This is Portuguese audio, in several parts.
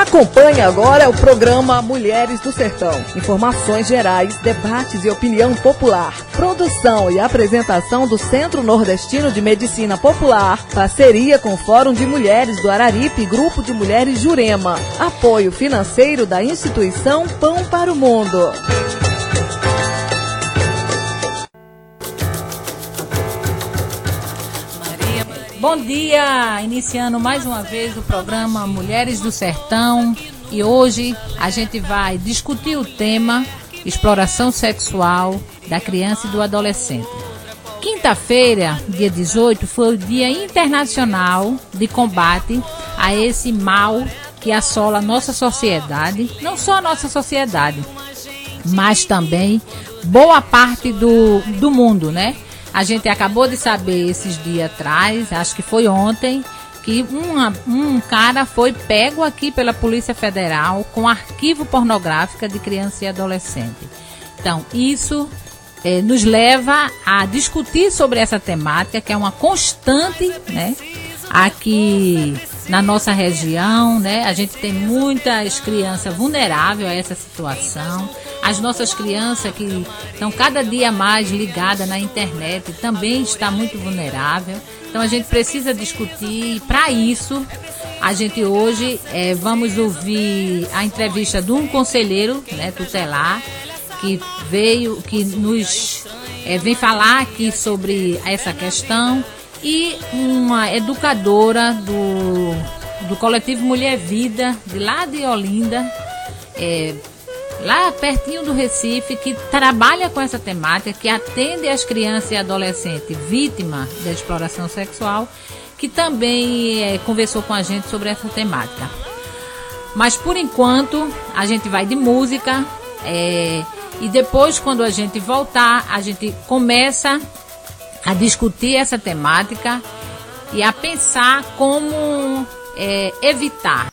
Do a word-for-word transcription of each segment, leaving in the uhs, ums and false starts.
Acompanhe agora o programa Mulheres do Sertão. Informações gerais, debates e opinião popular. Produção e apresentação do Centro Nordestino de Medicina Popular. Parceria com o Fórum de Mulheres do Araripe e Grupo de Mulheres Jurema. Apoio financeiro da instituição Pão para o Mundo. Bom dia, iniciando mais uma vez o programa Mulheres do Sertão, e hoje a gente vai discutir o tema exploração sexual da criança e do adolescente. Quinta-feira, dia dezoito, foi o Dia Internacional de Combate a esse mal que assola a nossa sociedade, não só a nossa sociedade, mas também boa parte do, do mundo, né? A gente acabou de saber esses dias atrás, acho que foi ontem, que uma, um cara foi pego aqui pela Polícia Federal com arquivo pornográfico de criança e adolescente. Então, isso eh, nos leva a discutir sobre essa temática, que é uma constante, né, aqui na nossa região, né? A gente tem muitas crianças vulneráveis a essa situação. As nossas crianças que estão cada dia mais ligadas na internet também está muito vulnerável. Então a gente precisa discutir, e para isso a gente hoje é, vamos ouvir a entrevista de um conselheiro, né, tutelar, que veio, que nos é, vem falar aqui sobre essa questão, e uma educadora do, do coletivo Mulher Vida, de lá de Olinda, é, lá pertinho do Recife, que trabalha com essa temática, que atende as crianças e adolescentes vítimas da exploração sexual, que também é, conversou com a gente sobre essa temática. Mas por enquanto a gente vai de música, é, e depois, quando a gente voltar, a gente começa a discutir essa temática e a pensar como é, evitar.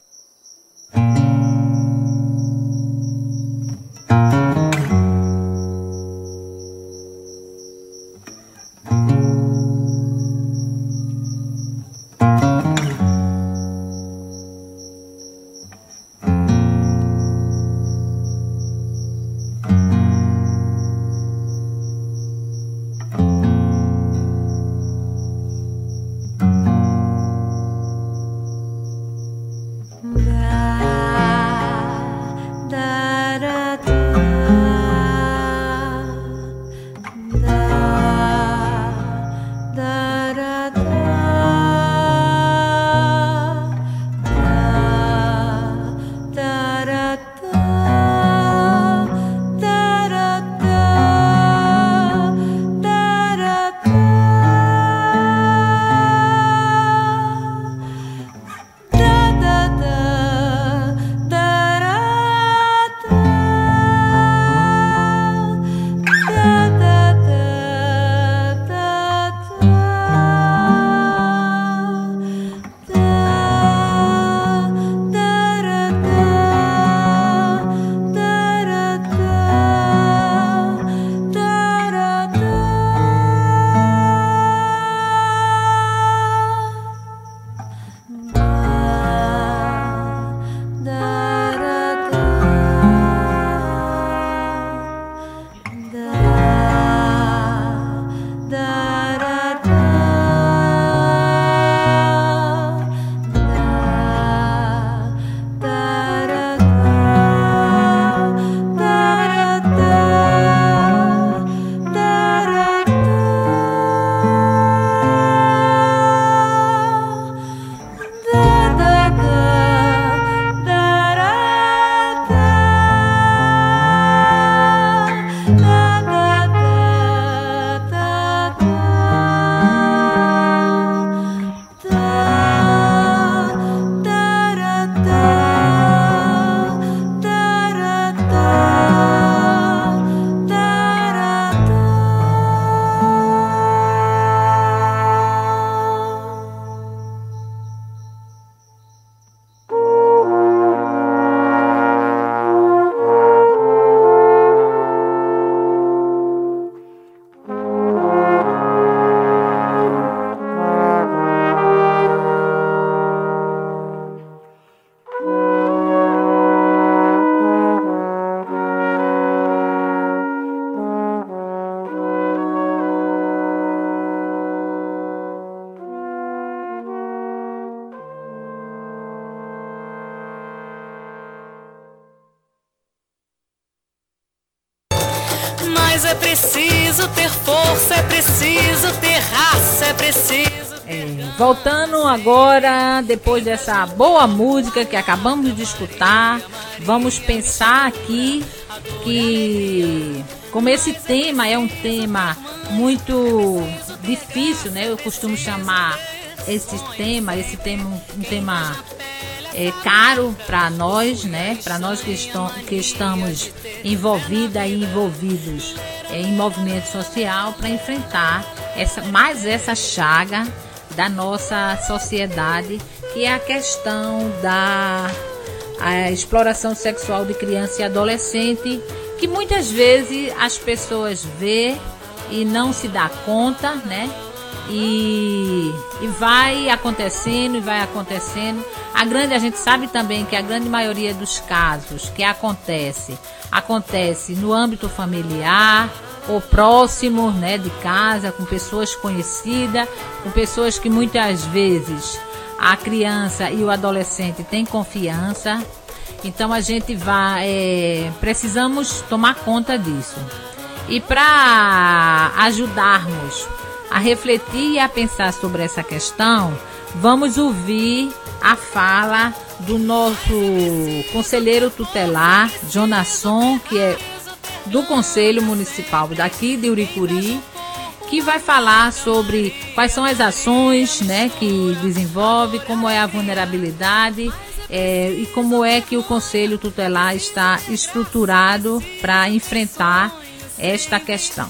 Mas é preciso ter força, é preciso ter raça, é preciso... É, voltando agora, depois dessa boa música que acabamos de escutar, vamos pensar aqui que, como esse tema é um tema muito difícil, né? Eu costumo chamar esse tema, esse tema um tema é, caro para nós, né? Para nós que, estão, que estamos envolvidas e envolvidos é, em movimento social, para enfrentar essa, mais essa chaga da nossa sociedade, que é a questão da a exploração sexual de criança e adolescente, que muitas vezes as pessoas vê e não se dá conta, né? E, e vai acontecendo e vai acontecendo. A grande, a gente sabe também que a grande maioria dos casos que acontece, acontece no âmbito familiar, ou próximo, né, de casa, com pessoas conhecidas, com pessoas que muitas vezes a criança e o adolescente têm confiança. Então a gente vai, é, precisamos tomar conta disso. E para ajudarmos a refletir e a pensar sobre essa questão, vamos ouvir a fala do nosso conselheiro tutelar, Jonasson, que é do Conselho Municipal daqui de Uricuri, que vai falar sobre quais são as ações, né, que desenvolve, como é a vulnerabilidade é, e como é que o Conselho Tutelar está estruturado para enfrentar esta questão.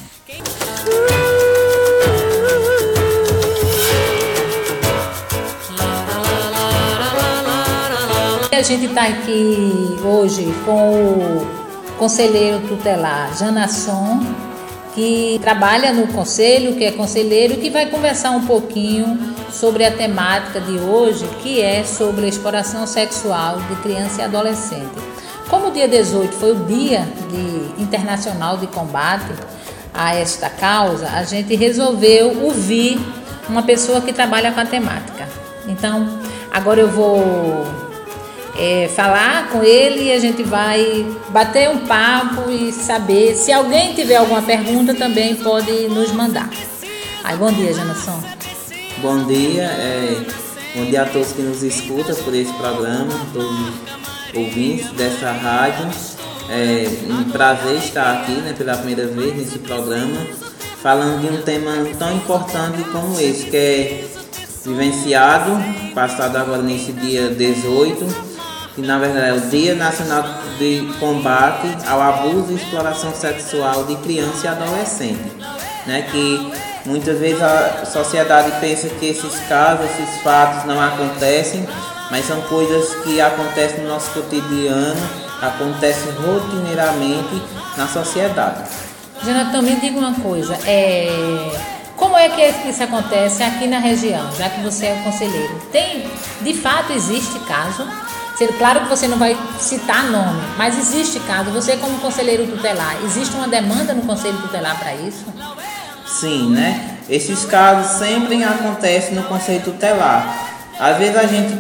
A gente está aqui hoje com o conselheiro tutelar Jonasson, que trabalha no conselho, que é conselheiro, que vai conversar um pouquinho sobre a temática de hoje, que é sobre a exploração sexual de criança e adolescente. Como o dia dezoito foi o dia de, internacional de combate a esta causa, a gente resolveu ouvir uma pessoa que trabalha com a temática. Então, agora eu vou É, falar com ele e a gente vai bater um papo e saber. Se alguém tiver alguma pergunta, também pode nos mandar. Aí, bom dia, Jonasson. Bom dia, é, bom dia a todos que nos escutam por esse programa, todos os ouvintes dessa rádio. É um prazer estar aqui, né, pela primeira vez nesse programa, falando de um tema tão importante como esse, que é vivenciado, passado agora nesse dia dezoito, que na verdade é o Dia Nacional de Combate ao Abuso e Exploração Sexual de Criança e Adolescente, né? Que muitas vezes a sociedade pensa que esses casos, esses fatos não acontecem, mas são coisas que acontecem no nosso cotidiano, acontecem rotineiramente na sociedade. Jonathan, me diga uma coisa, é... como é que isso acontece aqui na região, já que você é o conselheiro? Tem, de fato, existe caso? Claro que você não vai citar nome, mas existe caso, você como conselheiro tutelar, existe uma demanda no conselho tutelar para isso? Sim, né? Esses casos sempre acontecem no conselho tutelar. Às vezes a gente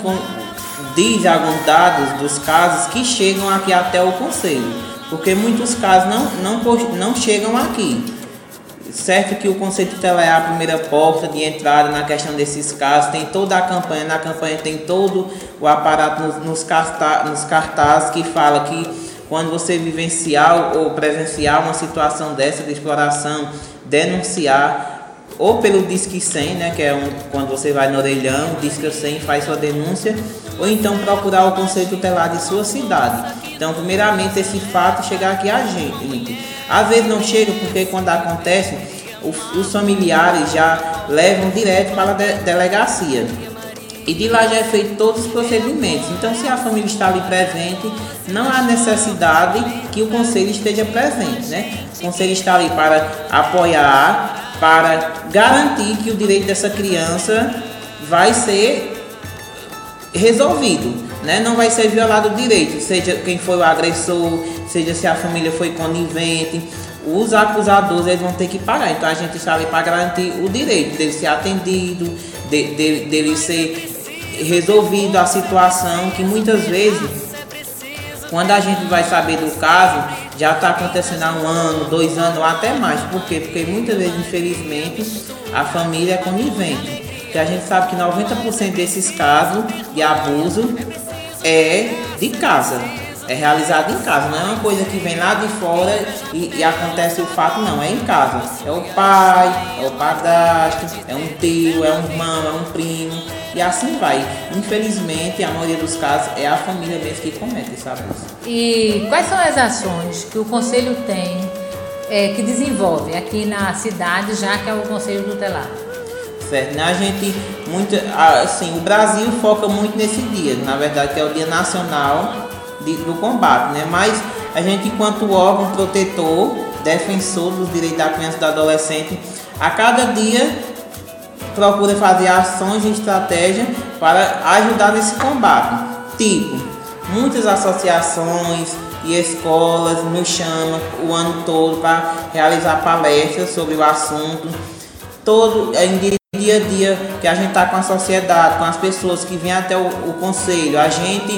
diz alguns dados dos casos que chegam aqui até o conselho, porque muitos casos não, não, não chegam aqui. Certo que o Conselho Tutelar é a primeira porta de entrada na questão desses casos, tem toda a campanha, na campanha tem todo o aparato nos, nos, cartaz, nos cartazes que fala que quando você vivenciar ou presenciar uma situação dessa de exploração, denunciar ou pelo Disque cem, né, que é um, quando você vai no orelhão, Disque cem, faz sua denúncia, ou então procurar o Conselho Tutelar de sua cidade. Então, primeiramente, esse fato chegar aqui a gente. Às vezes não chega porque quando acontece, os, os familiares já levam direto para a de, delegacia. E de lá já é feito todos os procedimentos. Então, se a família está ali presente, não há necessidade que o conselho esteja presente, né? O conselho está ali para apoiar, para garantir que o direito dessa criança vai ser resolvido, né? Não vai ser violado o direito, seja quem foi o agressor, seja se a família foi conivente. Os acusadores eles vão ter que pagar. Então a gente está ali para garantir o direito dele ser atendido, de, de, dele ser resolvido a situação, que muitas vezes, quando a gente vai saber do caso, já está acontecendo há um ano, dois anos ou até mais. Por quê? Porque muitas vezes, infelizmente, a família é conivente. Porque a gente sabe que noventa por cento desses casos de abuso é de casa. É realizado em casa, não é uma coisa que vem lá de fora e, e acontece o fato, não, é em casa. É o pai, é o padrasto, é um tio, é um irmão, é um primo e assim vai. Infelizmente, a maioria dos casos é a família mesmo que comete esse abuso. E quais são as ações que o Conselho tem, é, que desenvolve aqui na cidade, já que é o Conselho Tutelar? Certo, né? A gente, muito, assim, o Brasil foca muito nesse dia, na verdade, que é o Dia Nacional De, do combate, né? Mas a gente, enquanto órgão protetor, defensor dos direitos da criança e do adolescente, a cada dia procura fazer ações e estratégias para ajudar nesse combate. Tipo, muitas associações e escolas nos chamam o ano todo para realizar palestras sobre o assunto. Todo em dia a dia que a gente está com a sociedade, com as pessoas que vêm até o, o conselho, a gente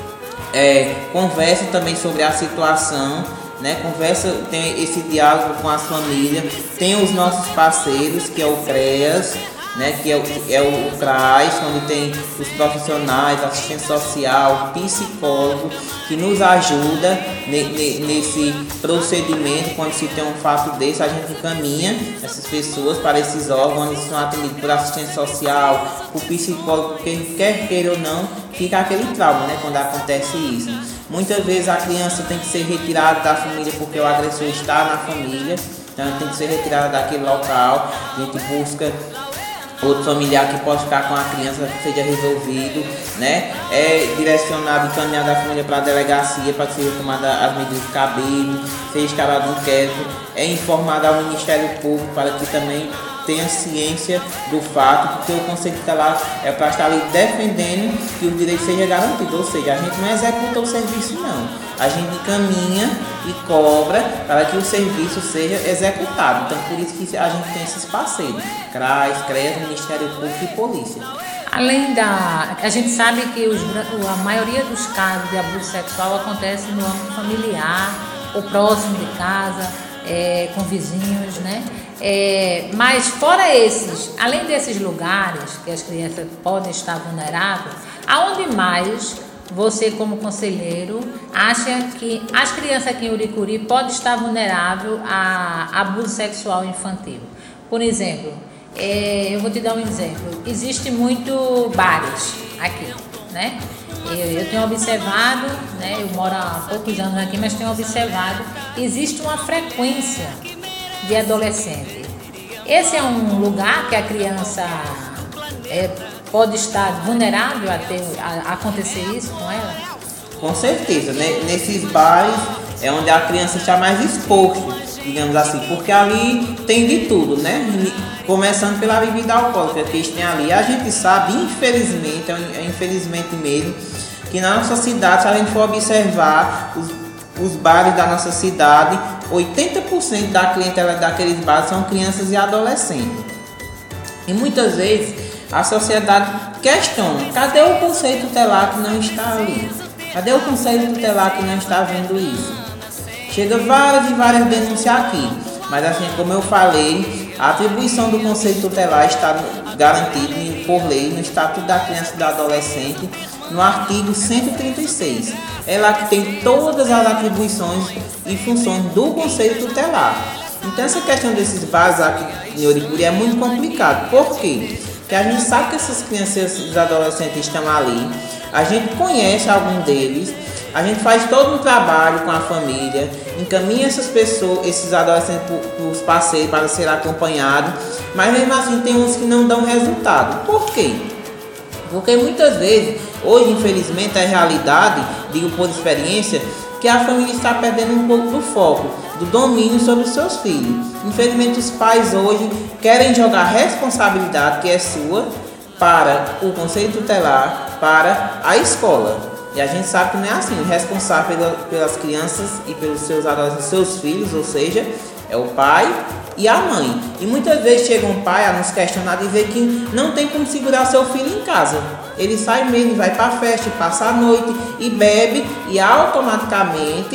É, conversa também sobre a situação, né? Conversa, tem esse diálogo com as famílias, tem os nossos parceiros, que é o CREAS, né? Que é o, é o CRAS, onde tem os profissionais, assistente social, psicólogo, que nos ajuda ne, ne, nesse procedimento. Quando se tem um fato desse, a gente encaminha essas pessoas para esses órgãos, onde são atendidos por assistente social, por psicólogo, porque quer queira ou não, fica aquele trauma, né, quando acontece isso. Muitas vezes a criança tem que ser retirada da família porque o agressor está na família, então tem que ser retirada daquele local. A gente busca outro familiar que pode ficar com a criança, que seja resolvido, né? É direcionado e encaminhado a família para a delegacia para que seja tomada as medidas cabíveis, seja instalado inquérito, é informado ao Ministério Público para que também tenha ciência do fato, porque o Conselho Tutelar é para estar ali defendendo que o direito seja garantido, ou seja, a gente não executa o serviço não, a gente encaminha e cobra para que o serviço seja executado. Então por isso que a gente tem esses parceiros, CRAS, CREAS, Ministério Público e Polícia. Além da... a gente sabe que os, a maioria dos casos de abuso sexual acontece no âmbito familiar, ou próximo de casa, é, com vizinhos, né? É, mas fora esses, além desses lugares que as crianças podem estar vulneráveis, aonde mais você, como conselheiro, acha que as crianças aqui em Uricuri podem estar vulneráveis a abuso sexual infantil? Por exemplo, é, eu vou te dar um exemplo. Existe muito bares aqui, né? Eu, eu tenho observado, né? Eu moro há poucos anos aqui, mas tenho observado que existe uma frequência de adolescente. Esse é um lugar que a criança é, pode estar vulnerável a, ter, a, a acontecer isso com ela? Com certeza, né? Nesses bares é onde a criança está mais exposta, digamos assim, porque ali tem de tudo, né? Começando pela bebida alcoólica que eles têm ali. A gente sabe, infelizmente, é infelizmente mesmo, que na nossa cidade, se a gente for observar os, os bares da nossa cidade, oitenta por cento da clientela daqueles bares são crianças e adolescentes. E muitas vezes a sociedade questiona: cadê o Conselho Tutelar que não está ali? Cadê o Conselho Tutelar que não está vendo isso? Chega várias e várias denúncias aqui, mas assim como eu falei, a atribuição do Conselho Tutelar está garantida por lei no Estatuto da Criança e do Adolescente, no artigo cento e trinta e seis. É lá que tem todas as atribuições e funções do Conselho Tutelar. Então essa questão desses bares aqui em Uricuri é muito complicado. Por quê? Porque a gente sabe que essas crianças e os adolescentes estão ali, a gente conhece algum deles, a gente faz todo um trabalho com a família, encaminha essas pessoas, esses adolescentes para os parceiros para ser acompanhados, mas mesmo assim tem uns que não dão resultado. Por quê? Porque muitas vezes, hoje infelizmente a realidade, digo por experiência, que a família está perdendo um pouco do foco, do domínio sobre os seus filhos. Infelizmente os pais hoje querem jogar a responsabilidade que é sua para o Conselho Tutelar, para a escola. E a gente sabe que não é assim, o responsável pela, pelas crianças e pelos seus adolescentes, seus filhos, ou seja, é o pai e a mãe. E muitas vezes chega um pai a nos questionar, dizer que não tem como segurar seu filho em casa. Ele sai mesmo, vai para a festa, passa a noite e bebe, e automaticamente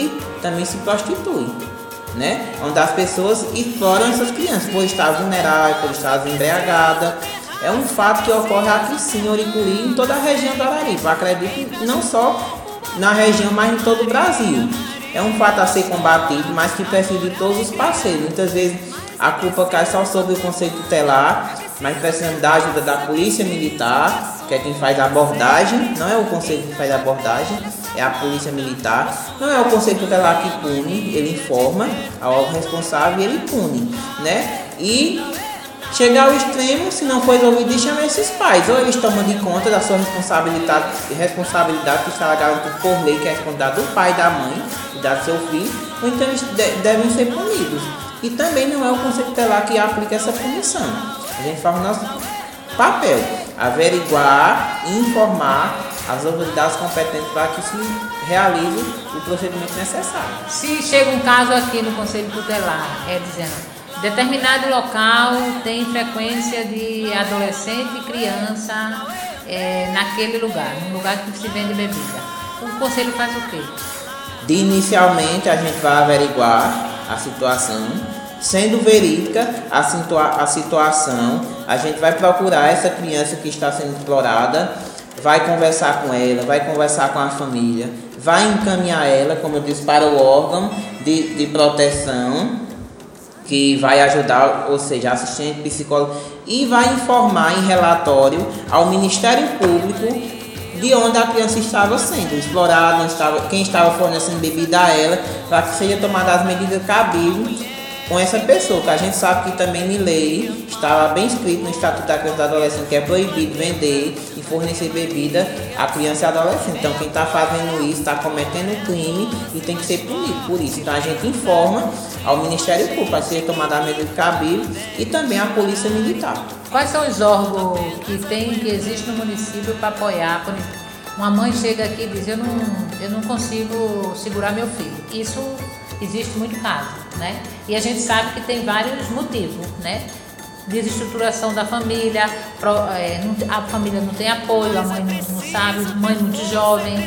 também se prostitui, né? Onde as pessoas exploram essas crianças por estar vulnerável, por estar embriagada. É um fato que ocorre aqui sim, em Oricuri, em toda a região do Araripe. Eu acredito que não só na região, mas em todo o Brasil. É um fato a ser combatido, mas que precisa de todos os parceiros. Muitas vezes a culpa cai só sobre o Conselho Tutelar, mas precisamos da ajuda da Polícia Militar, que é quem faz a abordagem. Não é o Conselho que faz a abordagem, é a Polícia Militar. Não é o Conselho Tutelar que pune, ele informa ao órgão responsável e ele pune, né? E chegar ao extremo, se não for resolvido, chama esses pais. Ou eles tomam de conta da sua responsabilidade, responsabilidade que está garantida por lei, que é a responsabilidade do pai e da mãe, e da seu filho, ou então eles de- devem ser punidos. E também não é o Conselho Tutelar que aplica essa punição. A gente faz o nosso papel, averiguar e informar as autoridades competentes para que se realize o procedimento necessário. Se chega um caso aqui no Conselho Tutelar, é dizendo, determinado local tem frequência de adolescente e criança é, naquele lugar, num lugar que se vende bebida. O Conselho faz o quê? De inicialmente a gente vai averiguar a situação, sendo verídica a, situa- a situação, a gente vai procurar essa criança que está sendo explorada, vai conversar com ela, vai conversar com a família, vai encaminhar ela, como eu disse, para o órgão de, de proteção, que vai ajudar, ou seja, assistente, psicólogo, e vai informar em relatório ao Ministério Público de onde a criança estava sendo explorada, onde estava, quem estava fornecendo bebida a ela, para que seja tomada as medidas cabíveis com essa pessoa, que a gente sabe que também em lei estava bem escrito no Estatuto da Criança e do Adolescente que é proibido vender e fornecer bebida a criança e adolescente. Então quem está fazendo isso está cometendo crime e tem que ser punido por isso. Então a gente informa ao Ministério Público para ser tomada a medida cabível e também à Polícia Militar. Quais são os órgãos que tem, que existe no município para apoiar? Por exemplo, uma mãe chega aqui e diz, eu não, eu não consigo segurar meu filho. Isso existe muito caso, né? E a gente sabe que tem vários motivos, né? Desestruturação da família, a família não tem apoio, a mãe não, não sabe, mãe muito jovem.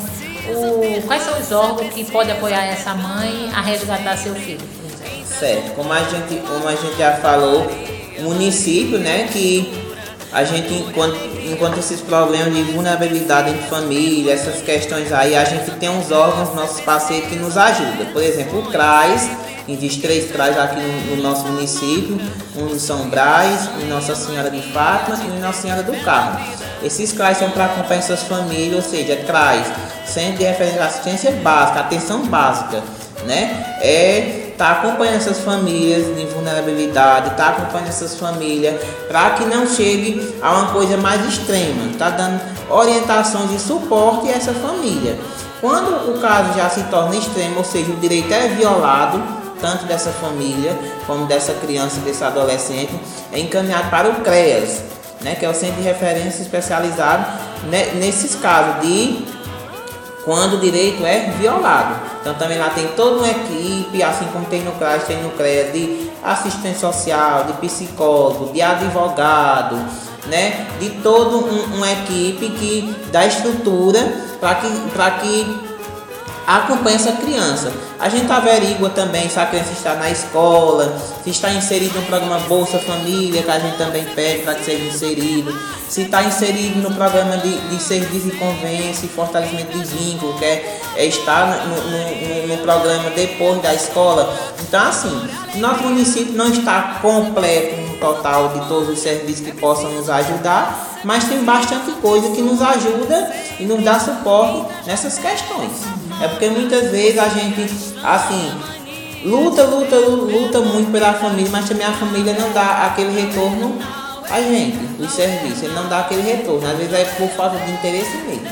O, quais são os órgãos que podem apoiar essa mãe a resgatar seu filho, por exemplo? Certo, como a gente, como a gente já falou, o município, né, que a gente, enquanto, enquanto esses problemas de vulnerabilidade em família, essas questões aí, a gente tem uns órgãos, nossos parceiros que nos ajudam. Por exemplo, o CRAS, existe três CRAS aqui no, no nosso município, um em São Brás, em Nossa Senhora de Fátima e em Nossa Senhora do Carmo. Esses CRAS são para acompanhar essas famílias, ou seja, CRAS, Centro de Referência de Assistência Básica, Atenção Básica, né? É tá acompanhando essas famílias de vulnerabilidade, tá acompanhando essas famílias para que não chegue a uma coisa mais extrema, tá dando orientações e suporte a essa família. Quando o caso já se torna extremo, ou seja, o direito é violado, tanto dessa família como dessa criança, desse adolescente, é encaminhado para o CREAS, né, que é o Centro de Referência Especializado né, nesses casos de quando o direito é violado. Então também lá tem toda uma equipe, assim como tem no CRAS, tem no CREAS, de assistente social, de psicólogo, de advogado, né? De toda um, uma equipe que dá estrutura para que, para que acompanhe essa criança. A gente averigua também se a criança está na escola, se está inserido no programa Bolsa Família, que a gente também pede para que seja inserido, se está inserido no programa de, de serviço e convênio e fortalecimento de vínculo, que é, é estar no, no, no, no programa depois da escola. Então, assim, nosso município não está completo no total de todos os serviços que possam nos ajudar, mas tem bastante coisa que nos ajuda e nos dá suporte nessas questões. É porque muitas vezes a gente, assim, luta, luta, luta muito pela família, mas também a família não dá aquele retorno a gente, o serviço, ele não dá aquele retorno, às vezes é por falta de interesse mesmo.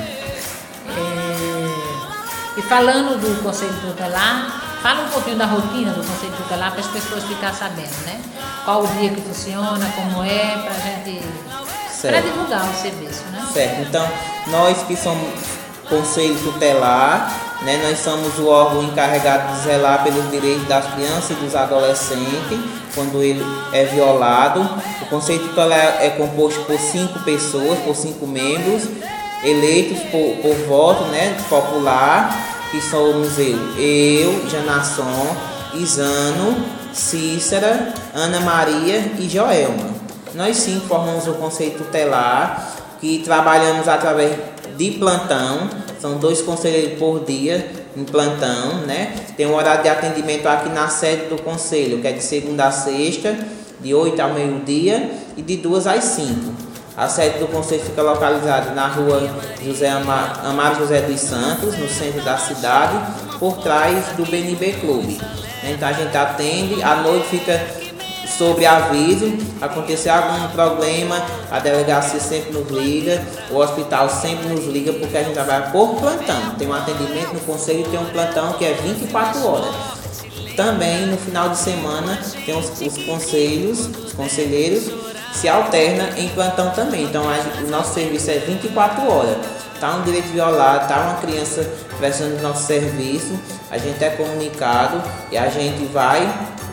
É... E falando do Conselho Tutelar, fala um pouquinho da rotina do Conselho Tutelar para as pessoas ficarem sabendo, né? Qual o dia que funciona, como é, para a gente... para divulgar o serviço, né? Certo, então nós que somos Conselho Tutelar, né, nós somos o órgão encarregado de zelar pelos direitos das crianças e dos adolescentes quando ele é violado. O Conselho Tutelar é composto por cinco pessoas, por cinco membros, eleitos por, por voto, né, popular, que somos eu, eu, Janasson, Isano, Cícera, Ana Maria e Joelma. Nós cinco formamos o Conselho Tutelar, que trabalhamos através de plantão, são dois conselheiros por dia em plantão, né? Tem um horário de atendimento aqui na sede do Conselho, que é de segunda a sexta, de oito ao meio-dia e de duas às cinco. A sede do Conselho fica localizada na rua José Amar, Amaro José dos Santos, no centro da cidade, por trás do B N B Clube. Então a gente atende, à noite fica sobre aviso, acontecer algum problema, a delegacia sempre nos liga, o hospital sempre nos liga, porque a gente trabalha por plantão. Tem um atendimento no conselho e tem um plantão que é vinte e quatro horas. Também no final de semana tem os, os conselhos, os conselheiros se alternam em plantão também. Então a, o nosso serviço é vinte e quatro horas. Está um direito violado, está uma criança prestando nosso serviço, a gente é comunicado e a gente vai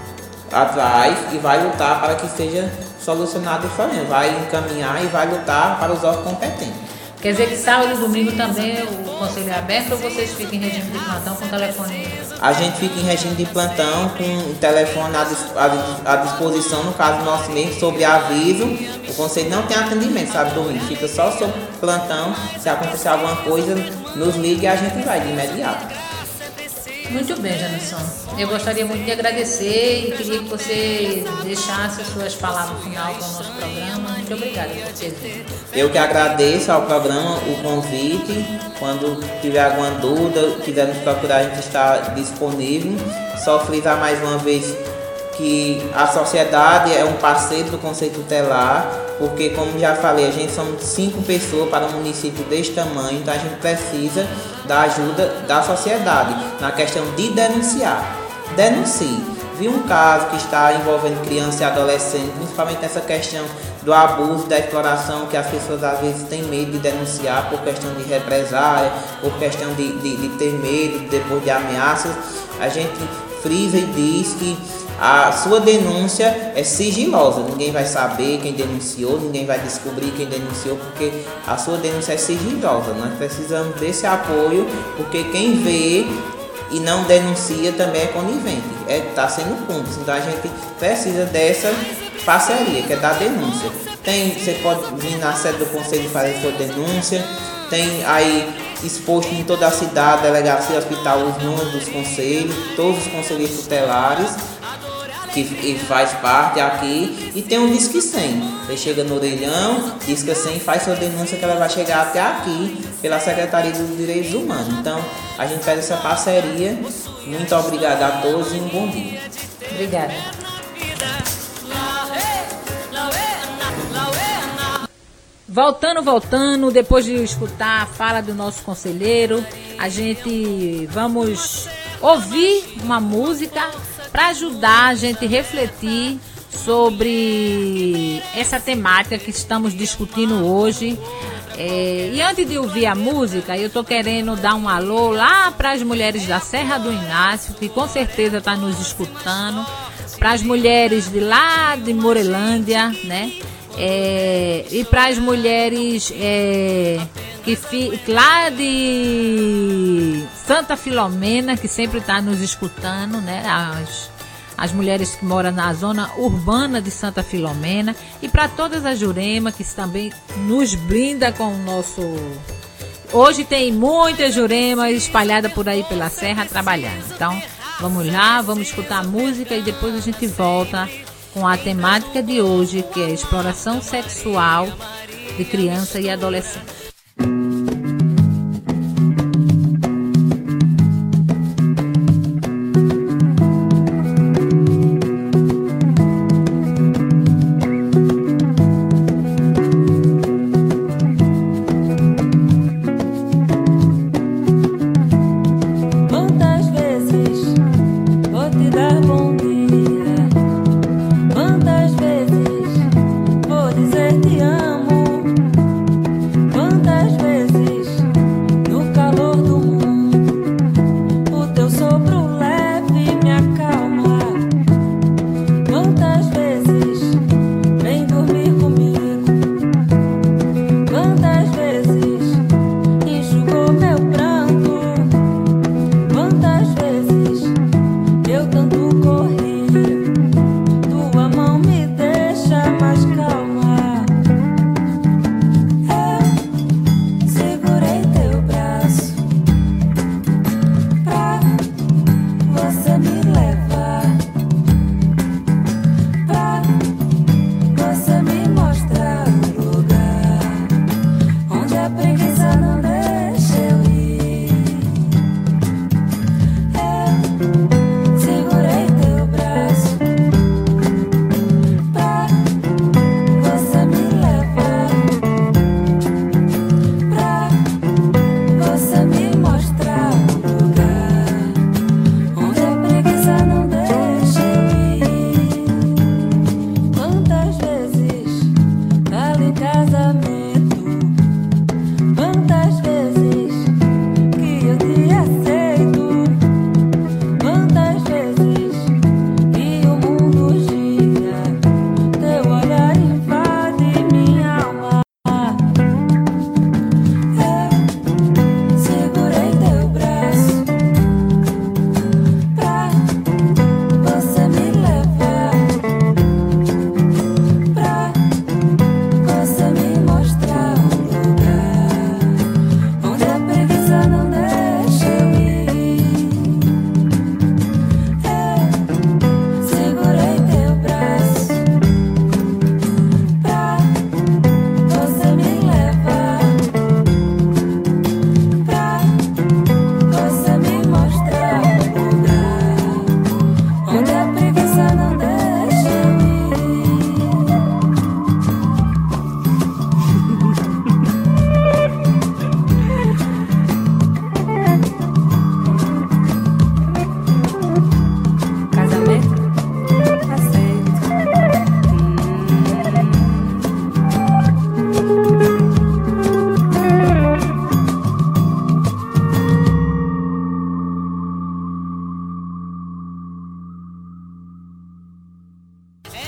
atrás e vai lutar para que seja solucionado o problema, vai encaminhar e vai lutar para os órgãos competentes. Quer dizer que sábado e domingo também o conselho é aberto ou vocês ficam em regime de plantão com telefone? A gente fica em regime de plantão com o telefone à disposição, no caso nosso mesmo, sobre aviso. O conselho não tem atendimento, sábado e domingo, fica só sobre plantão. Se acontecer alguma coisa, nos liga e a gente vai de imediato. Muito bem, Janasson. Eu gostaria muito de agradecer e queria que você deixasse as suas palavras final para o nosso programa. Muito obrigada por ter vindo. Eu que agradeço ao programa o convite. Quando tiver alguma dúvida, quiser nos procurar, a gente está disponível. Só frisar mais uma vez que a sociedade é um parceiro do Conselho Tutelar, porque, como já falei, a gente somos cinco pessoas para um município deste tamanho, então a gente precisa da ajuda da sociedade na questão de denunciar. Denuncie. Vi um caso que está envolvendo criança e adolescente, principalmente nessa questão do abuso, da exploração, que as pessoas às vezes têm medo de denunciar por questão de represália, por questão de, de, de ter medo depois de ameaças. A gente frisa e diz que a sua denúncia é sigilosa, ninguém vai saber quem denunciou, ninguém vai descobrir quem denunciou, porque a sua denúncia é sigilosa. Nós precisamos desse apoio, porque quem vê e não denuncia também é conivente, está é, sendo cúmplice. Então a gente precisa dessa parceria, que é da denúncia. Tem, você pode vir na sede do conselho e fazer sua denúncia, tem aí exposto em toda a cidade, delegacia, hospital, os números dos conselhos, todos os conselheiros tutelares, que faz parte aqui, e tem um Disque cem. Você chega no orelhão, Disque cem, faz sua denúncia que ela vai chegar até aqui pela Secretaria dos Direitos Humanos. Então a gente faz essa parceria. Muito obrigado a todos e um bom dia. Obrigada. Voltando, voltando, depois de escutar a fala do nosso conselheiro, a gente vamos ouvir uma música para ajudar a gente a refletir sobre essa temática que estamos discutindo hoje. É, e antes de ouvir a música, eu estou querendo dar um alô lá para as mulheres da Serra do Inácio, que com certeza estão nos escutando, para as mulheres de lá de Morelândia, né? É, e para as mulheres é, que fi, lá de Santa Filomena, que sempre está nos escutando, né? As, as mulheres que moram na zona urbana de Santa Filomena, e para todas as Jurema que também nos brinda com o nosso... Hoje tem muitas Juremas espalhadas por aí pela serra trabalhando. Então vamos lá, vamos escutar a música e depois a gente volta com a temática de hoje, que é a exploração sexual de criança e adolescente. Quantas vezes vou dizer te amo?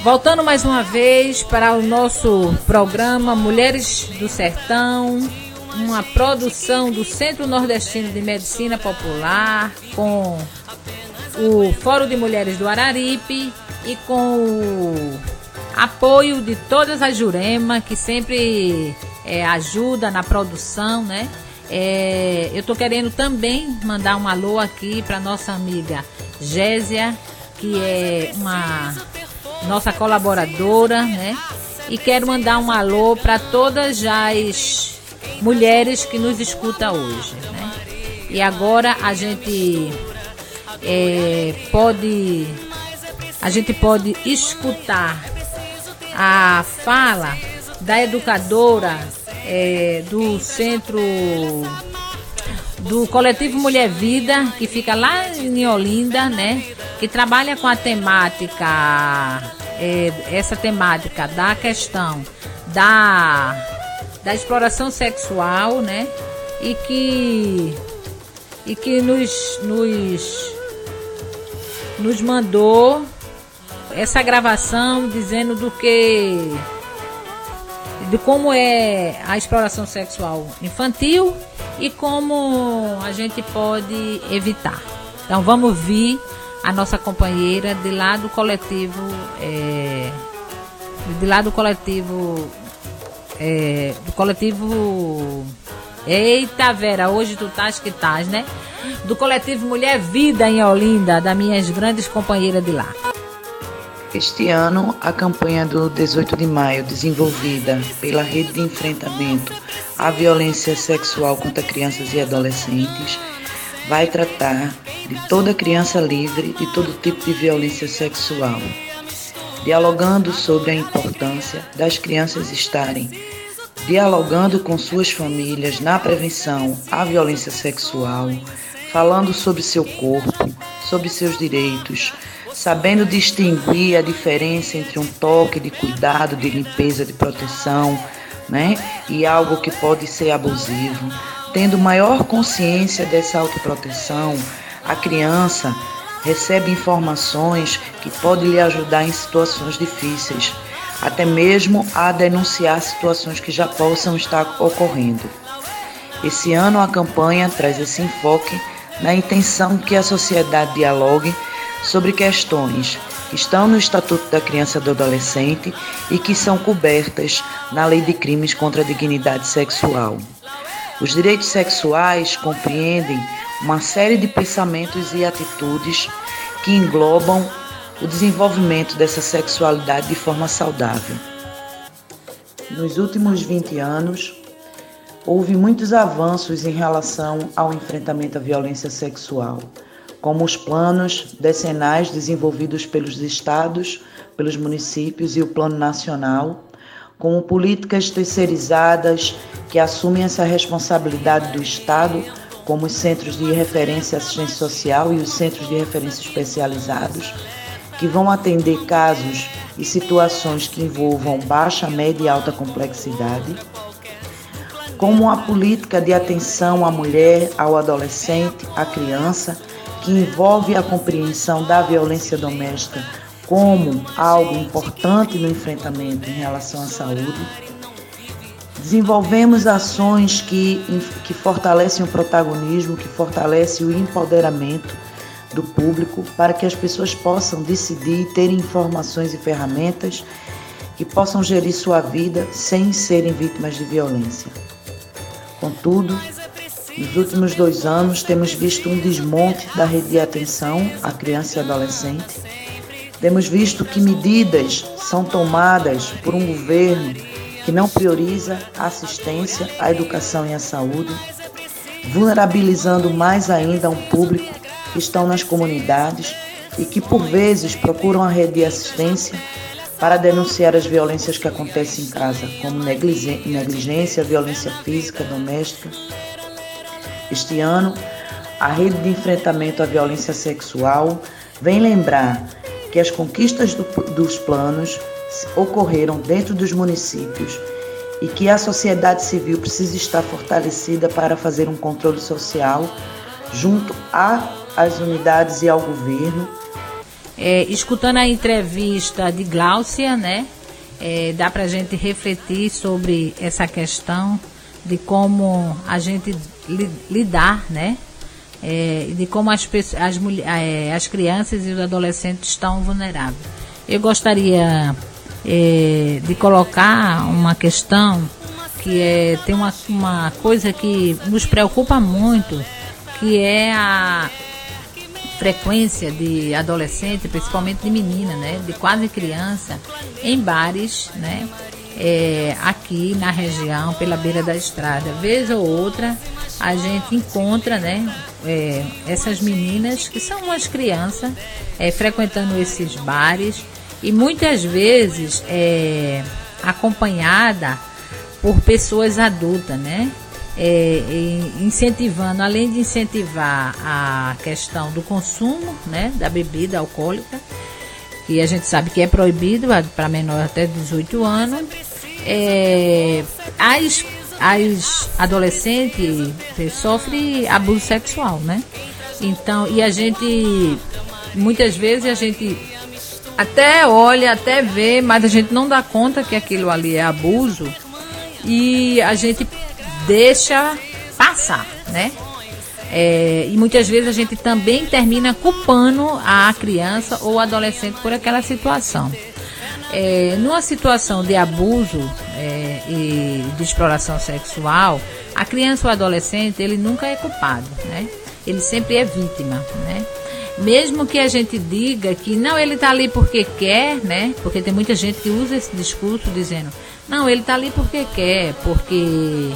Voltando mais uma vez para o nosso programa Mulheres do Sertão, uma produção do Centro Nordestino de Medicina Popular, com o Fórum de Mulheres do Araripe e com o apoio de todas as Jurema, que sempre é, ajuda na produção, né? É, eu estou querendo também mandar um alô aqui para nossa amiga Gésia, que é uma nossa colaboradora, né? E quero mandar um alô para todas as mulheres que nos escutam hoje, né? E agora a gente é, pode a gente pode escutar a fala da educadora é, do centro do coletivo Mulher Vida, que fica lá em Olinda, né? Que trabalha com a temática, é, essa temática da questão da, da exploração sexual, né? E que, e que nos, nos, nos mandou essa gravação dizendo do que, de como é a exploração sexual infantil e como a gente pode evitar. Então vamos ouvir a nossa companheira de lá do coletivo, é, de lá do coletivo, é, do coletivo, eita Vera, hoje tu estás que estás, né? Do coletivo Mulher Vida em Olinda, das minhas grandes companheiras de lá. Este ano, a campanha do dezoito de maio, desenvolvida pela Rede de Enfrentamento à Violência Sexual contra Crianças e Adolescentes, vai tratar de toda criança livre de todo tipo de violência sexual, dialogando sobre a importância das crianças estarem dialogando com suas famílias na prevenção à violência sexual, falando sobre seu corpo, sobre seus direitos, sabendo distinguir a diferença entre um toque de cuidado, de limpeza, de proteção, né, e algo que pode ser abusivo. Tendo maior consciência dessa autoproteção, a criança recebe informações que podem lhe ajudar em situações difíceis, até mesmo a denunciar situações que já possam estar ocorrendo. Esse ano a campanha traz esse enfoque na intenção que a sociedade dialogue sobre questões que estão no Estatuto da Criança e do Adolescente e que são cobertas na Lei de Crimes contra a Dignidade Sexual. Os direitos sexuais compreendem uma série de pensamentos e atitudes que englobam o desenvolvimento dessa sexualidade de forma saudável. Nos últimos vinte anos, houve muitos avanços em relação ao enfrentamento à violência sexual, como os planos decenais desenvolvidos pelos estados, pelos municípios e o Plano Nacional, como políticas terceirizadas que assumem essa responsabilidade do Estado, como os Centros de Referência Assistência Social e os Centros de Referência Especializados, que vão atender casos e situações que envolvam baixa, média e alta complexidade, como a política de atenção à mulher, ao adolescente, à criança, que envolve a compreensão da violência doméstica como algo importante no enfrentamento em relação à saúde. Desenvolvemos ações que, que fortalecem o protagonismo, que fortalecem o empoderamento do público para que as pessoas possam decidir e terem informações e ferramentas que possam gerir sua vida sem serem vítimas de violência. Contudo, nos últimos dois anos temos visto um desmonte da rede de atenção à criança e adolescente. Temos visto que medidas são tomadas por um governo que não prioriza a assistência, a educação e a saúde, vulnerabilizando mais ainda um público que estão nas comunidades e que por vezes procuram a rede de assistência para denunciar as violências que acontecem em casa, como negligência, violência física, doméstica. Este ano, a Rede de Enfrentamento à Violência Sexual vem lembrar que as conquistas do, dos planos ocorreram dentro dos municípios e que a sociedade civil precisa estar fortalecida para fazer um controle social junto às unidades e ao governo, É, escutando a entrevista de Gláucia, né, é, dá para a gente refletir sobre essa questão de como a gente li, lidar, né, é, de como as, as, é, as crianças e os adolescentes estão vulneráveis. Eu gostaria é, de colocar uma questão que é, tem uma, uma coisa que nos preocupa muito, que é a frequência de adolescente, principalmente de menina, né, de quase criança, em bares, né, é, aqui na região, pela beira da estrada. Vez ou outra, a gente encontra, né, é, essas meninas, que são umas crianças, é, frequentando esses bares, e muitas vezes é, acompanhada por pessoas adultas, né, É, incentivando, além de incentivar a questão do consumo, né, da bebida alcoólica, que a gente sabe que é proibido para menor até dezoito anos, é, as, as adolescentes sofrem abuso sexual, né? Então, e a gente, muitas vezes a gente até olha, até vê, mas a gente não dá conta que aquilo ali é abuso, e a gente deixa passar, né? É, e muitas vezes a gente também termina culpando a criança ou adolescente por aquela situação. É, numa situação de abuso é, e de exploração sexual, a criança ou adolescente, ele nunca é culpado, né? Ele sempre é vítima, né? Mesmo que a gente diga que não, ele está ali porque quer, né? Porque tem muita gente que usa esse discurso dizendo, não, ele está ali porque quer, porque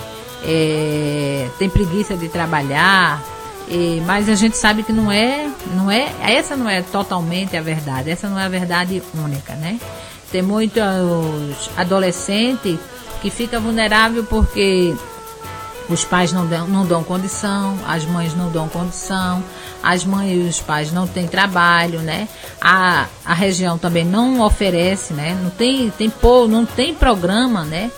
É, tem preguiça de trabalhar, é, mas a gente sabe que não é, não é, essa não é totalmente a verdade, essa não é a verdade única, né? Tem muitos adolescentes que ficam vulneráveis porque os pais não dão, não dão condição, as mães não dão condição, as mães e os pais não têm trabalho, né? A, a região também não oferece, né? Não tem, tem, não tem programa, né,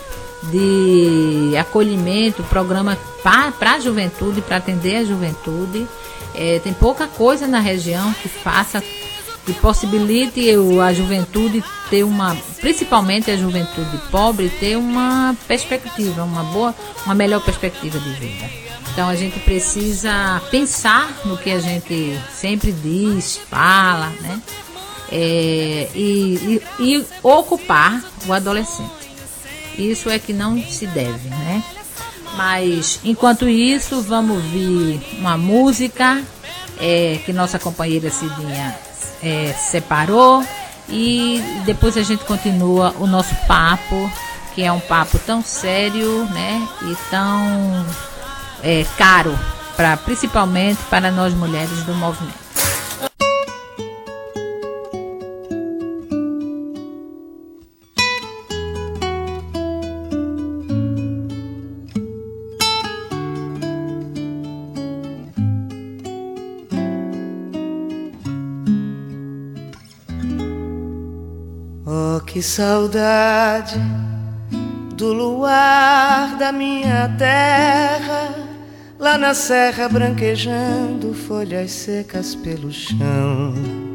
de acolhimento, programa para a juventude, para atender a juventude. É, tem pouca coisa na região que faça, que possibilite a juventude ter uma, principalmente a juventude pobre, ter uma perspectiva, uma boa, uma melhor perspectiva de vida. Então a gente precisa pensar no que a gente sempre diz, fala, né? É, e, e, e ocupar o adolescente. Isso é que não se deve, né? Mas, enquanto isso, vamos ouvir uma música é, que nossa companheira Cidinha é, separou, e depois a gente continua o nosso papo, que é um papo tão sério, né? E tão é, caro, pra, principalmente para nós mulheres do movimento. Que saudade do luar da minha terra, lá na serra branquejando folhas secas pelo chão.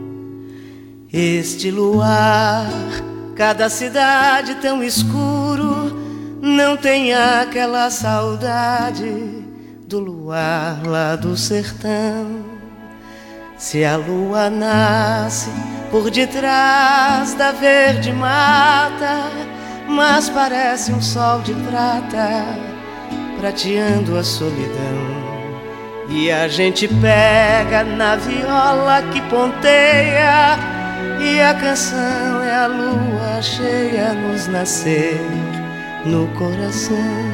Este luar, cada cidade tão escuro, não tem aquela saudade do luar lá do sertão. Se a lua nasce por detrás da verde mata, mas parece um sol de prata, prateando a solidão. E a gente pega na viola que ponteia, e a canção é a lua cheia a nos nascer no coração.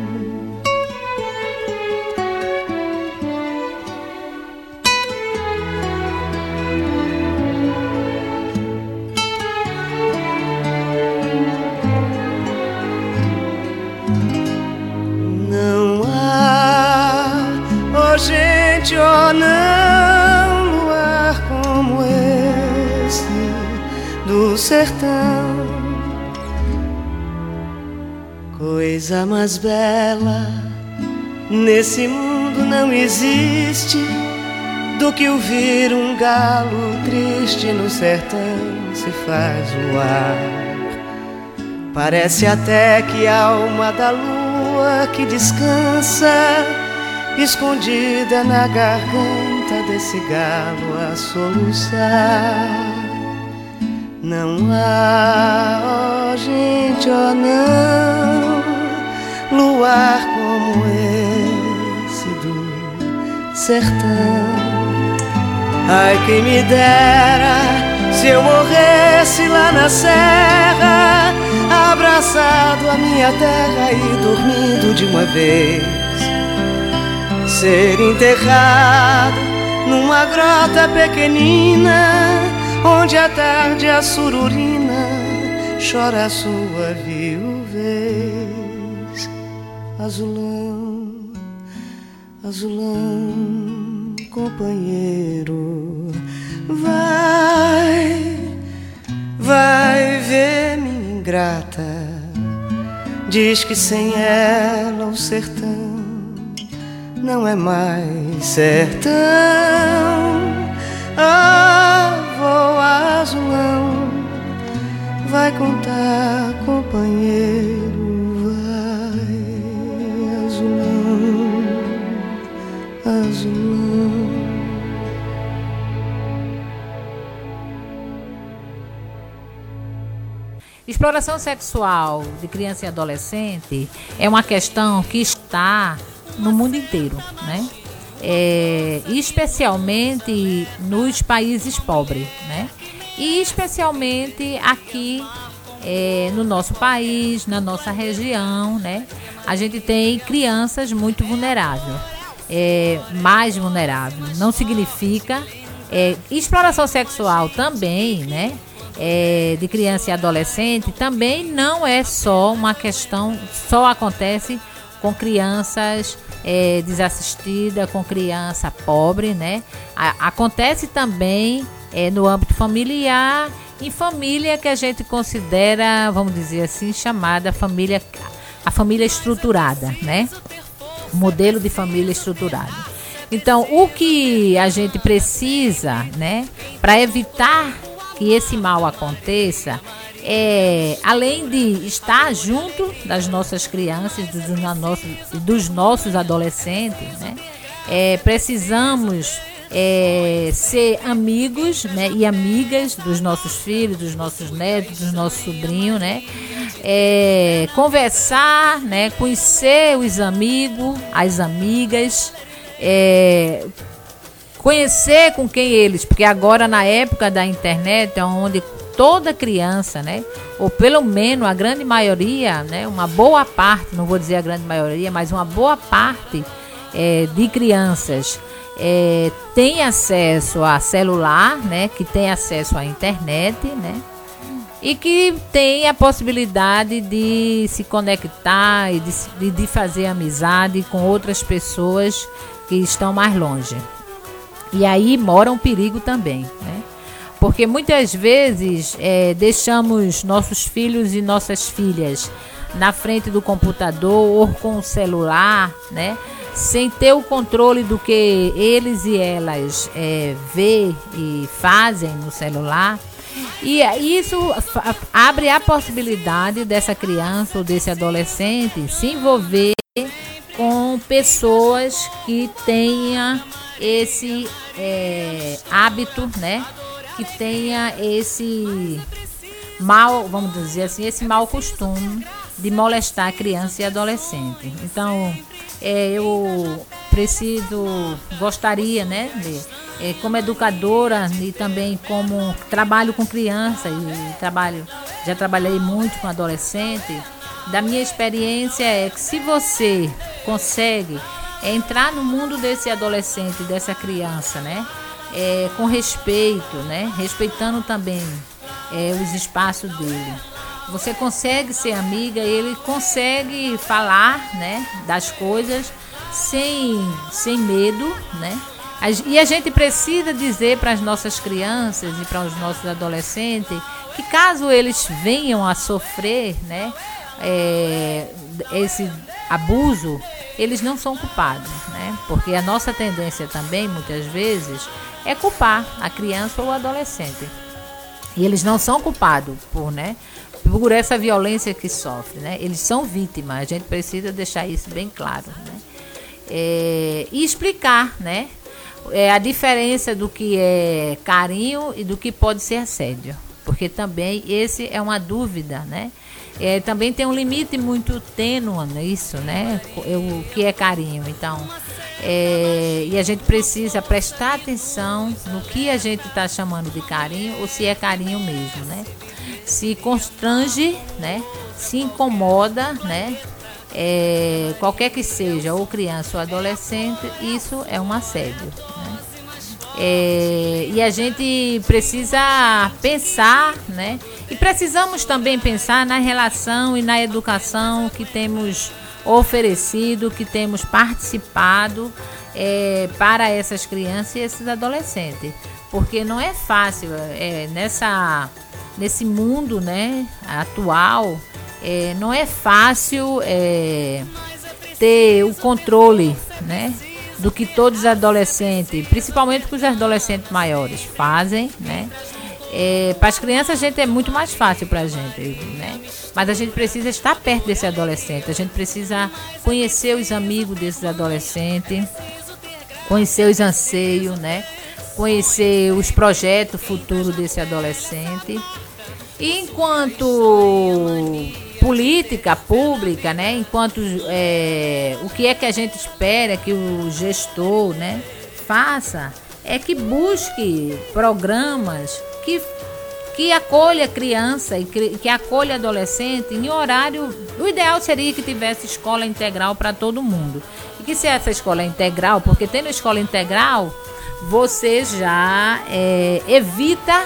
Gente, oh não, luar como esse do sertão, coisa mais bela nesse mundo não existe do que ouvir um galo triste no sertão se faz luar. Parece até que a alma da lua que descansa, escondida na garganta desse galo a soluçar. Não há, ó gente, ó não, luar como esse do sertão. Ai, quem me dera se eu morresse lá na serra, abraçado à minha terra e dormindo de uma vez. Ser enterrado numa grota pequenina, onde à tarde a sururina chora a sua viuvez. Azulão, azulão, companheiro, vai, vai ver minha ingrata. Diz que sem ela o sertão não é mais sertão. Ah, voa azulão, vai contar, companheiro, vai, azulão, azulão. Exploração sexual de criança e adolescente é uma questão que está no mundo inteiro, né? É, especialmente nos países pobres, né? E especialmente aqui é, no nosso país, na nossa região, né? A gente tem crianças muito vulneráveis, é, mais vulneráveis. Não significa é, exploração sexual também, né? É, de criança e adolescente também não é só uma questão, só acontece com crianças é, desassistidas, com criança pobre, né? A, acontece também é, no âmbito familiar, em família que a gente considera, vamos dizer assim, chamada família, a família estruturada, né? Modelo de família estruturada. Então, o que a gente precisa, né, para evitar que esse mal aconteça, é, além de estar junto das nossas crianças, dos, nossos, dos nossos adolescentes, né, é, precisamos é, ser amigos, né, e amigas dos nossos filhos, dos nossos netos, dos nossos sobrinhos, né, é, conversar, né, conhecer os amigos, as amigas, é, conhecer com quem eles, porque agora na época da internet é onde toda criança, né, ou pelo menos a grande maioria, né, uma boa parte, não vou dizer a grande maioria, mas uma boa parte é, de crianças é, tem acesso a celular, né, que tem acesso à internet, né, e que tem a possibilidade de se conectar e de, de fazer amizade com outras pessoas que estão mais longe. E aí mora um perigo também, né? Porque muitas vezes é, deixamos nossos filhos e nossas filhas na frente do computador ou com o celular, né? Sem ter o controle do que eles e elas é, vê e fazem no celular. E isso abre a possibilidade dessa criança ou desse adolescente se envolver com pessoas que tenham esse é, hábito, né? Que tenha esse mal, vamos dizer assim, esse mau costume de molestar criança e adolescente. Então, é, eu preciso, gostaria, né, de, é, como educadora e também como trabalho com criança e trabalho, já trabalhei muito com adolescente, da minha experiência é que se você consegue é entrar no mundo desse adolescente, dessa criança, né? É, com respeito, né? Respeitando também é, os espaços dele. Você consegue ser amiga, ele consegue falar, né, das coisas sem, sem medo, né? E a gente precisa dizer para as nossas crianças e para os nossos adolescentes que caso eles venham a sofrer, né, é, esse abuso, eles não são culpados, né? Porque a nossa tendência também, muitas vezes, é culpar a criança ou o adolescente. E eles não são culpados por, né, por essa violência que sofre, né? Eles são vítimas, a gente precisa deixar isso bem claro, né? É, e explicar, né, é, a diferença do que é carinho e do que pode ser assédio. Porque também esse é uma dúvida, né? É, também tem um limite muito tênue nisso, né? O que é carinho. Então, é, e a gente precisa prestar atenção no que a gente está chamando de carinho ou se é carinho mesmo, né? Se constrange, né? Se incomoda, né? É, qualquer que seja, ou criança ou adolescente, isso é um assédio, né? É, e a gente precisa pensar, né? E precisamos também pensar na relação e na educação que temos oferecido, que temos participado é, para essas crianças e esses adolescentes. Porque não é fácil, é, nessa, nesse mundo, né, atual, é, não é fácil é, ter o controle, né, do que todos os adolescentes, principalmente que os adolescentes maiores fazem, né? É, para as crianças a gente é muito mais fácil para a gente, né? Mas a gente precisa estar perto desse adolescente, a gente precisa conhecer os amigos desses adolescentes, conhecer os anseios, né? Conhecer os projetos futuros desse adolescente. E enquanto política pública, né? Enquanto é, o que é que a gente espera que o gestor, né, faça é que busque programas que, que acolha criança e que, que acolha adolescente em horário. O ideal seria que tivesse escola integral para todo mundo. E que se essa escola é integral, porque tendo escola integral, você já é, evita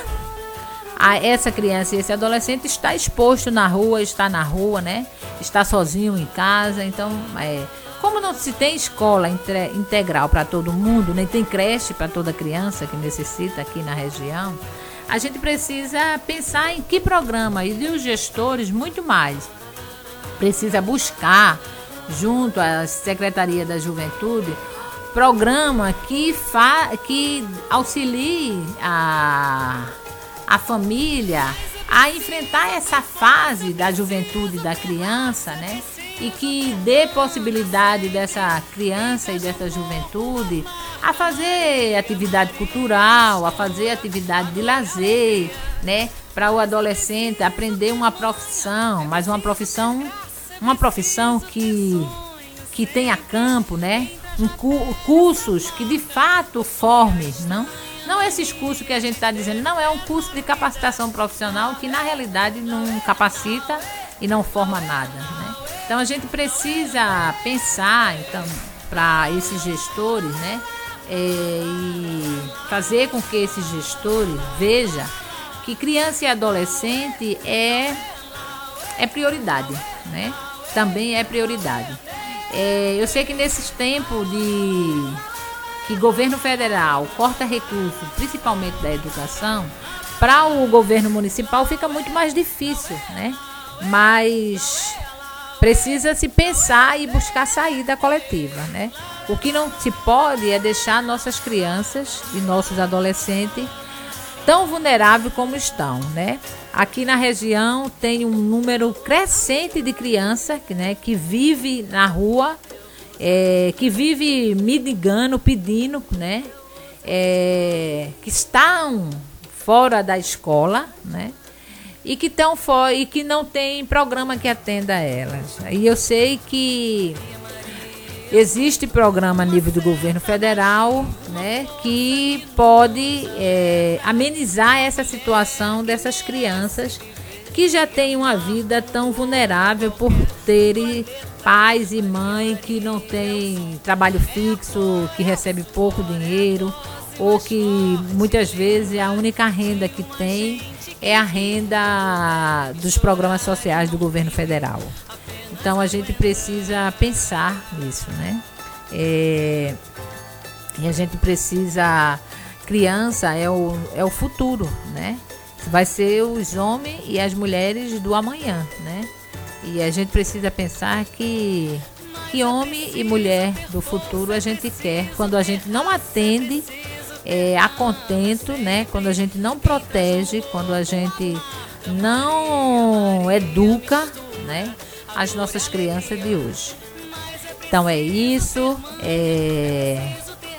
a essa criança e esse adolescente está exposto na rua, está na rua, né? Está sozinho em casa. Então, é, como não se tem escola entre, integral para todo mundo, nem tem creche para toda criança que necessita aqui na região, a gente precisa pensar em que programa, e os gestores muito mais. Precisa buscar, junto à Secretaria da Juventude, programa que, fa, que auxilie a... a família a enfrentar essa fase da juventude da criança, né? E que dê possibilidade dessa criança e dessa juventude a fazer atividade cultural, a fazer atividade de lazer, né? Para o adolescente aprender uma profissão, mas uma profissão, uma profissão que, que tenha campo, né? Um, cursos que de fato forme, não? Não esses cursos que a gente está dizendo, não é um curso de capacitação profissional que na realidade não capacita e não forma nada, né? Então a gente precisa pensar, então, para esses gestores, né, é, e fazer com que esses gestores vejam que criança e adolescente é, é prioridade, né? Também é prioridade. É, eu sei que nesses tempos de que o governo federal corta recursos, principalmente da educação, para o governo municipal fica muito mais difícil, né? Mas precisa se pensar e buscar saída coletiva, né? O que não se pode é deixar nossas crianças e nossos adolescentes tão vulneráveis como estão, né? Aqui na região tem um número crescente de crianças, né, que vive na rua, É, que vive mendigando, pedindo, né? É, que estão fora da escola, né? E que estão fora e que não tem programa que atenda a elas. E eu sei que existe programa a nível do governo federal, né? Que pode é, amenizar essa situação dessas crianças que já têm uma vida tão vulnerável por terem pais e mães que não têm trabalho fixo, que recebe pouco dinheiro, ou que muitas vezes a única renda que tem é a renda dos programas sociais do governo federal. Então a gente precisa pensar nisso, né? É, e a gente precisa... Criança é o, é o futuro, né? Vai ser os homens e as mulheres do amanhã, né? E a gente precisa pensar que que homem e mulher do futuro a gente quer quando a gente não atende é, a contento, né? Quando a gente não protege, quando a gente não educa, né, as nossas crianças de hoje. Então é isso. É,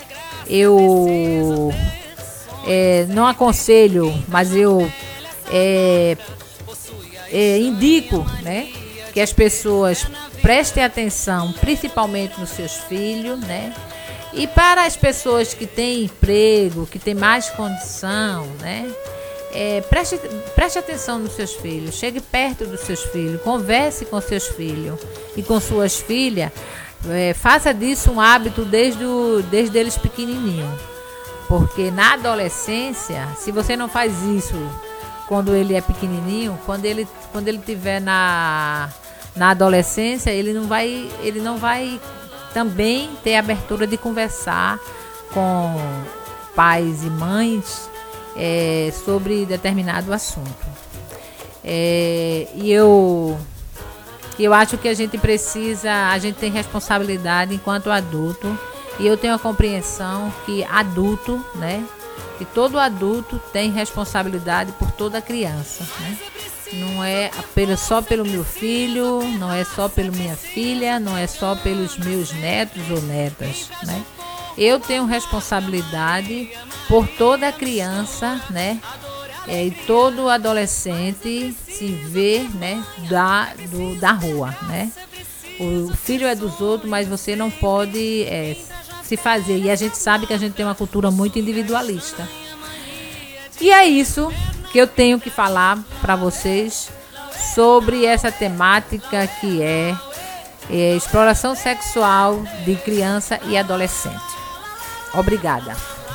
eu é, não aconselho, mas eu é, é, indico, né, que as pessoas prestem atenção, principalmente nos seus filhos, né? E para as pessoas que têm emprego, que têm mais condição, né? É, preste, preste atenção nos seus filhos, chegue perto dos seus filhos, converse com seus filhos e com suas filhas, é, faça disso um hábito desde, o, desde eles pequenininhos, porque na adolescência, se você não faz isso quando ele é pequenininho, quando ele quando ele tiver na, na adolescência, ele não vai ele não vai também ter abertura de conversar com pais e mães É, sobre determinado assunto. É, e eu, eu acho que a gente precisa, a gente tem responsabilidade enquanto adulto, e eu tenho a compreensão que adulto, né, que todo adulto tem responsabilidade por toda criança, né? Não é apenas só pelo meu filho, não é só pela minha filha, não é só pelos meus netos ou netas, né? Eu tenho responsabilidade por toda criança, né? É, e todo adolescente se vê, né, da, do, da rua, né? O filho é dos outros, mas você não pode é, se fazer. E a gente sabe que a gente tem uma cultura muito individualista. E é isso que eu tenho que falar para vocês sobre essa temática que é, é exploração sexual de criança e adolescente. Obrigada.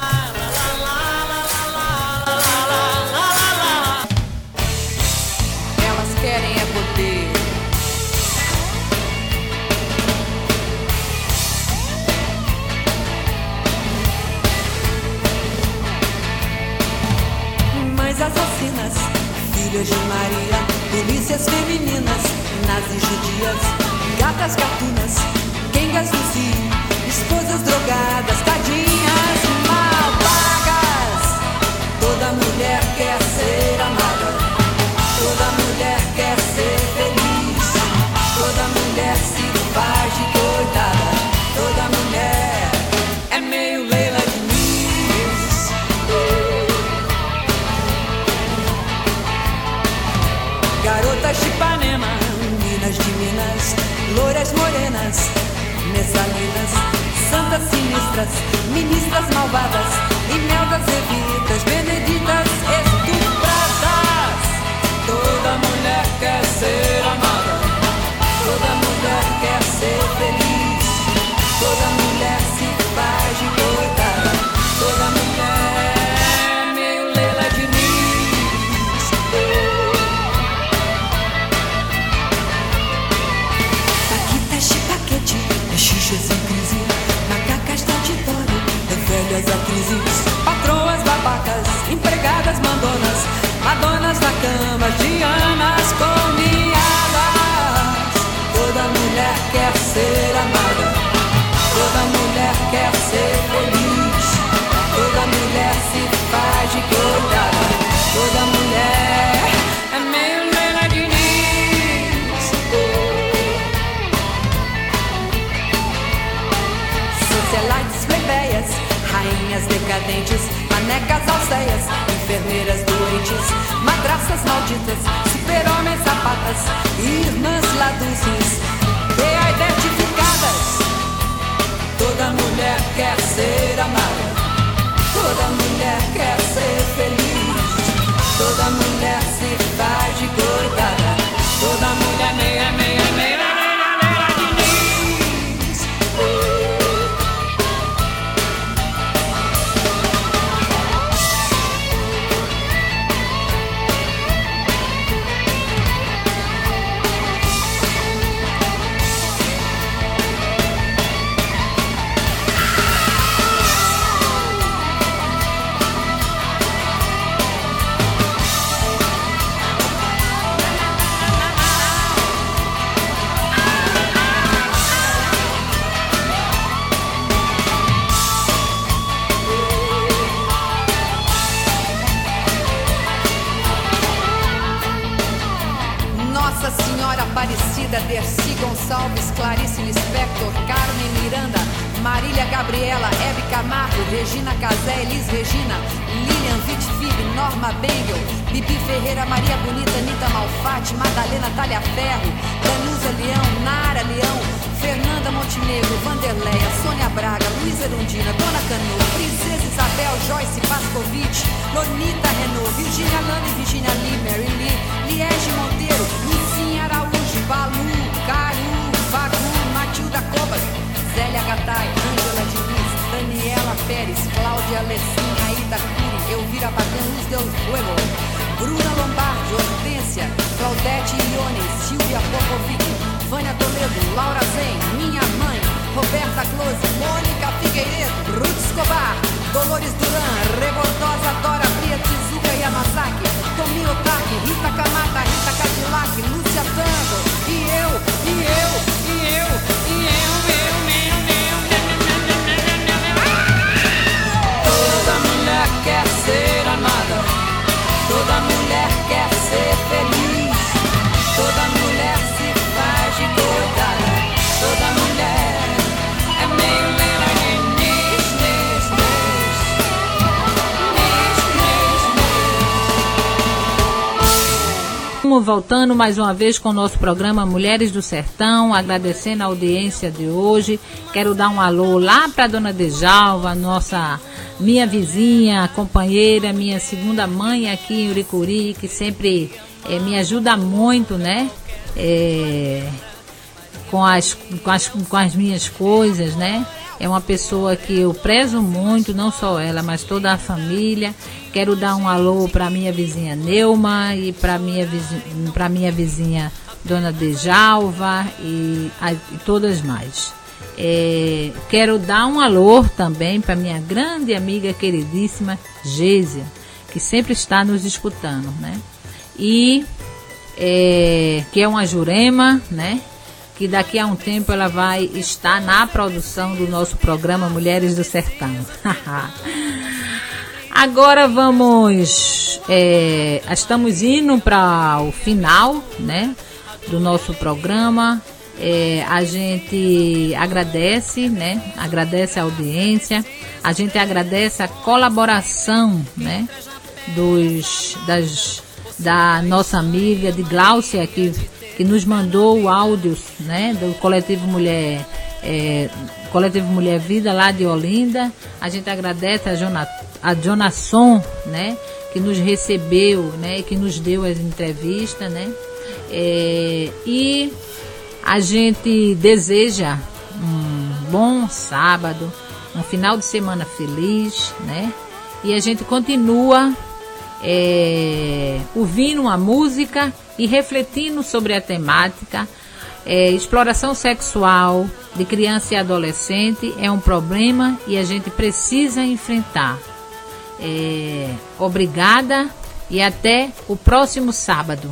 Elas querem é poder. Mães assassinas, filhas de Maria, polícias femininas, nazis judias, gatas gatunas, quengas do Cio, esposas drogadas, tadinhas mal pagas. Toda mulher quer ser amada, toda mulher quer ser feliz, toda mulher se faz de coitada, toda mulher é meio Leila Diniz. Garotas de Ipanema, minas de Minas, loiras morenas, messalinas, santas sinistras, ministras malvadas, imeldas evitas, beneditas estupradas. Toda mulher quer ser amada, toda mulher quer ser feliz, toda mulher se faz de coitada, toda mulher é meio Leila Diniz. Paquitas de paquete, xixas em crise, macacas de auditório, velhas atrizes, patroas babacas, empregadas mandonas, madonas na cama, dianas comiadas. Toda mulher quer ser amada, toda mulher quer ser feliz, toda mulher se faz de coitada, toda mulher é meio Leila Diniz. Socialites plebeias, rainhas decadentes, manecas alceias, enfermeiras doentes, madraças malditas, super-homens zapatas, irmãs laduzes, identificadas. Toda mulher quer ser amada, toda mulher quer ser feliz, toda mulher se faz de coitada, toda mulher meia, meia, meia. Margarida, Dercy Gonçalves, Clarice Lispector, Carmen Miranda, Marília Gabriela, Hebe Camargo, Regina Casé, Elis Regina, Lilian Vitfib, Norma Bengel, Bibi Ferreira, Maria Bonita, Anitta Malfatti, Madalena Talhaferro, Danusa Leão, Nara Leão, Fernanda Montenegro, Vanderleia, Sônia Braga, Luísa Erundina, Dona Canu, Princesa Isabel, Joyce Pascovitch, Lonita Renault, Virginia Lana e Virginia Lee, Mary Lee, Liege Monteiro, Lucinha Araújo, Balu, Caru, Vagu, Matilda Cobas, Zélia Gattai, Ângela Diniz, Daniela Pérez, Cláudia Alessim, Aida Cury, Elvira Bacan, Luz del Fuego, Bruna Lombardi, Hortência, Claudete Ione, Silvia Popovic, Vânia Toledo, Laura Zen, Minha Mãe, Roberta Close, Mônica Figueiredo, Ruth Escobar, Dolores Duran, Rebordosa, Dora, Bria, Tizuka Yamazaki, Tomi Otaki, Rita Kamata, Rita Cadillac, Lúcia Tango, e eu, e eu, e eu, e eu, eu, meu, meu, toda mulher quer ser amada, toda mulher quer ser feliz, toda mulher se faz de coitada, toda mulher é meio nis, nis, nis, Estamos voltando mais uma vez com o nosso programa Mulheres do Sertão, agradecendo a audiência de hoje. Quero dar um alô lá para a dona Dejalva, nossa, minha vizinha, companheira, minha segunda mãe aqui em Uricuri, que sempre é, me ajuda muito, né? É, com, as, com, as, com as minhas coisas, né? É uma pessoa que eu prezo muito, não só ela, mas toda a família. Quero dar um alô para minha vizinha Neuma e para minha vizinha, para minha vizinha Dona Dejalva e, a, e todas mais. É, quero dar um alô também para minha grande amiga queridíssima Gésia, que sempre está nos escutando, né? E é, que é uma Jurema, né? Que daqui a um tempo ela vai estar na produção do nosso programa Mulheres do Sertão. Agora vamos, é, estamos indo para o final, né, do nosso programa. É, a gente agradece, né, agradece a audiência, a gente agradece a colaboração, né, dos, das, da nossa amiga de Gláucia, que que nos mandou áudios, né, do Coletivo Mulher, é, Coletivo Mulher Vida, lá de Olinda. A gente agradece a, Jona, a Jonasson, né, que nos recebeu, né, que nos deu as entrevistas, né, é, e a gente deseja um bom sábado, um final de semana feliz, né, e a gente continua é, ouvindo a música e refletindo sobre a temática. É, exploração sexual de criança e adolescente é um problema e a gente precisa enfrentar. É, obrigada e até o próximo sábado.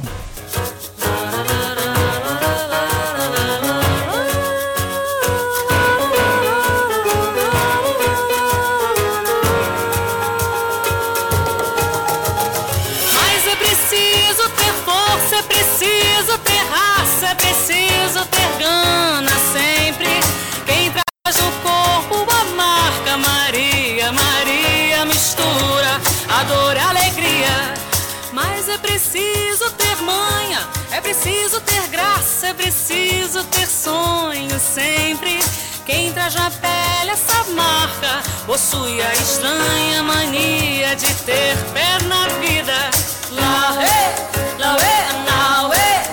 É preciso ter gana sempre. Quem traz no corpo a marca Maria, Maria mistura a dor e a alegria. Mas é preciso ter manha, é preciso ter graça, é preciso ter sonho sempre. Quem traz na pele essa marca possui a estranha mania de ter pé na vida. Lá, hey, lá, hey, now, hey.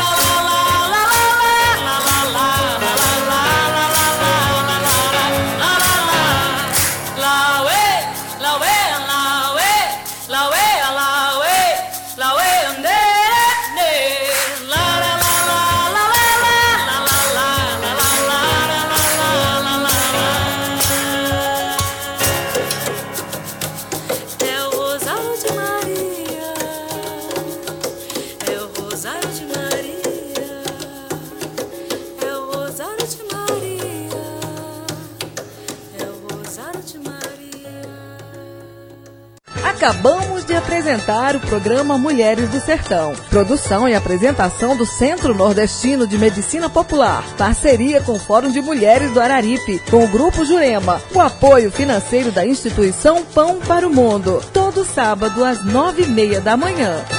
La Acabamos de apresentar o programa Mulheres do Sertão. Produção e apresentação do Centro Nordestino de Medicina Popular. Parceria com o Fórum de Mulheres do Araripe, com o Grupo Jurema. O apoio financeiro da instituição Pão para o Mundo. Todo sábado às nove e meia da manhã.